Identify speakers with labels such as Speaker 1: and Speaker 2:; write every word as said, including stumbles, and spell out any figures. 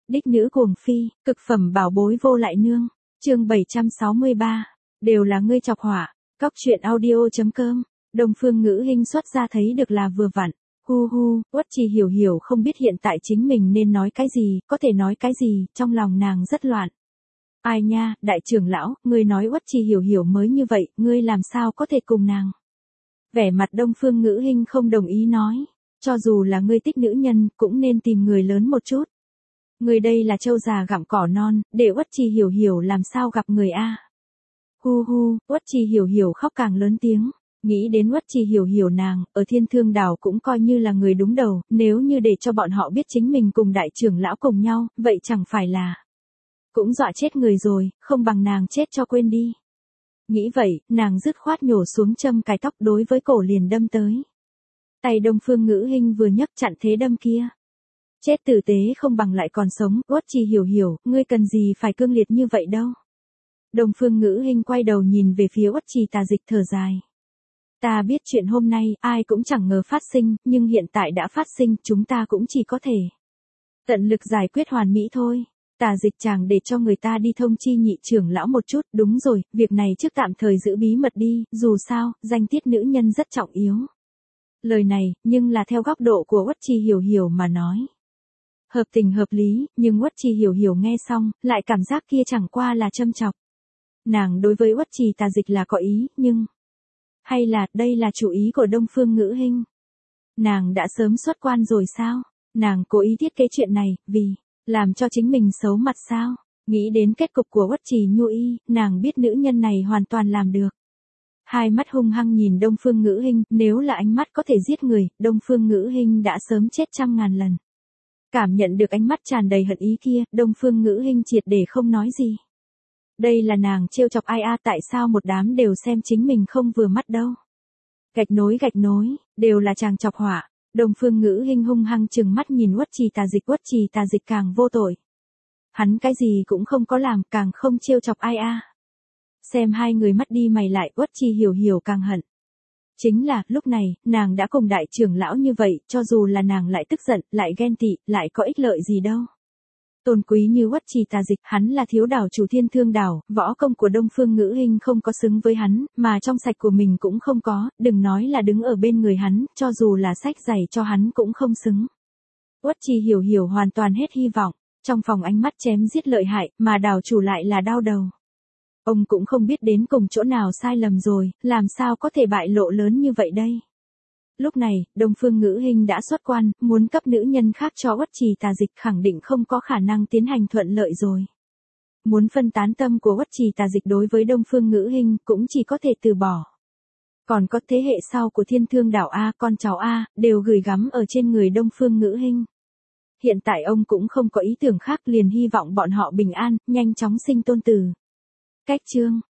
Speaker 1: Đích nữ cuồng phi, cực phẩm bảo bối vô lại nương. Chương bảy trăm sáu mươi ba, đều là ngươi chọc họa. Cóc truyện audio.com. Đông Phương Ngữ Hinh xuất ra thấy được là vừa vặn. Hu hu, Uất Trì hiểu hiểu không biết hiện tại chính mình nên nói cái gì, có thể nói cái gì, trong lòng nàng rất loạn. Ai nha, đại trưởng lão, ngươi nói Uất Trì hiểu hiểu mới như vậy, ngươi làm sao có thể cùng nàng? Vẻ mặt Đông Phương Ngữ Hinh không đồng ý nói, cho dù là ngươi thích nữ nhân, cũng nên tìm người lớn một chút. Người đây là trâu già gặm cỏ non, để Uất Trì hiểu hiểu làm sao gặp người a? Hu hu, Uất Trì hiểu hiểu khóc càng lớn tiếng, nghĩ đến Uất Trì hiểu hiểu nàng, ở Thiên Thương Đảo cũng coi như là người đúng đầu, nếu như để cho bọn họ biết chính mình cùng đại trưởng lão cùng nhau, vậy chẳng phải là cũng dọa chết người rồi, không bằng nàng chết cho quên đi. Nghĩ vậy, nàng dứt khoát nhổ xuống châm cài tóc đối với cổ liền đâm tới. Tay Đông Phương Ngữ Hinh vừa nhấc chặn thế đâm kia. Chết tử tế không bằng lại còn sống, Uất Trì hiểu hiểu, ngươi cần gì phải cương liệt như vậy đâu. Đông Phương Ngữ Hinh quay đầu nhìn về phía Uất Trì Tà Dịch thở dài. Ta biết chuyện hôm nay, ai cũng chẳng ngờ phát sinh, nhưng hiện tại đã phát sinh, chúng ta cũng chỉ có thể tận lực giải quyết hoàn mỹ thôi. Tà Dịch chàng để cho người ta đi thông chi nhị trưởng lão một chút, đúng rồi, việc này trước tạm thời giữ bí mật đi, dù sao, danh tiết nữ nhân rất trọng yếu. Lời này, nhưng là theo góc độ của Uất Trì hiểu hiểu mà nói. Hợp tình hợp lý, nhưng Uất Trì hiểu hiểu nghe xong, lại cảm giác kia chẳng qua là châm chọc. Nàng đối với Uất Trì Tà Dịch là có ý, nhưng hay là, đây là chủ ý của Đông Phương Ngữ Hinh? Nàng đã sớm xuất quan rồi sao? Nàng cố ý thiết kế chuyện này, vì làm cho chính mình xấu mặt sao? Nghĩ đến kết cục của Uất Trì Nhu Y, nàng biết nữ nhân này hoàn toàn làm được. Hai mắt hung hăng nhìn Đông Phương Ngữ Hinh, nếu là ánh mắt có thể giết người, Đông Phương Ngữ Hinh đã sớm chết trăm ngàn lần. Cảm nhận được ánh mắt tràn đầy hận ý kia, Đông Phương Ngữ Hinh triệt để không nói gì. Đây là nàng trêu chọc ai a, tại sao một đám đều xem chính mình không vừa mắt đâu. Gạch nối gạch nối, đều là chàng chọc họa. Đông Phương Ngữ Hinh hung hăng trừng mắt nhìn Uất Trì Tà Dịch, Uất Trì Tà Dịch càng vô tội. Hắn cái gì cũng không có làm, càng không trêu chọc ai a. Xem hai người mắt đi mày lại, Uất Trì hiểu hiểu càng hận. Chính là, lúc này, nàng đã cùng đại trưởng lão như vậy, cho dù là nàng lại tức giận, lại ghen tị, lại có ích lợi gì đâu. Tôn quý như Uất Trì Tà Dịch, hắn là thiếu đảo chủ Thiên Thương Đảo, võ công của Đông Phương Ngữ Hinh không có xứng với hắn, mà trong sạch của mình cũng không có, đừng nói là đứng ở bên người hắn, cho dù là sách giày cho hắn cũng không xứng. Uất Trì hiểu hiểu hoàn toàn hết hy vọng, trong phòng ánh mắt chém giết lợi hại, mà đảo chủ lại là đau đầu. Ông cũng không biết đến cùng chỗ nào sai lầm rồi, làm sao có thể bại lộ lớn như vậy đây. Lúc này, Đông Phương Ngữ Hinh đã xuất quan, muốn cấp nữ nhân khác cho Uất Trì Tà Dịch khẳng định không có khả năng tiến hành thuận lợi rồi. Muốn phân tán tâm của Uất Trì Tà Dịch đối với Đông Phương Ngữ Hinh cũng chỉ có thể từ bỏ. Còn có thế hệ sau của Thiên Thương Đảo A, con cháu A, đều gửi gắm ở trên người Đông Phương Ngữ Hinh. Hiện tại ông cũng không có ý tưởng khác, liền hy vọng bọn họ bình an, nhanh chóng sinh tôn tử. Cách chương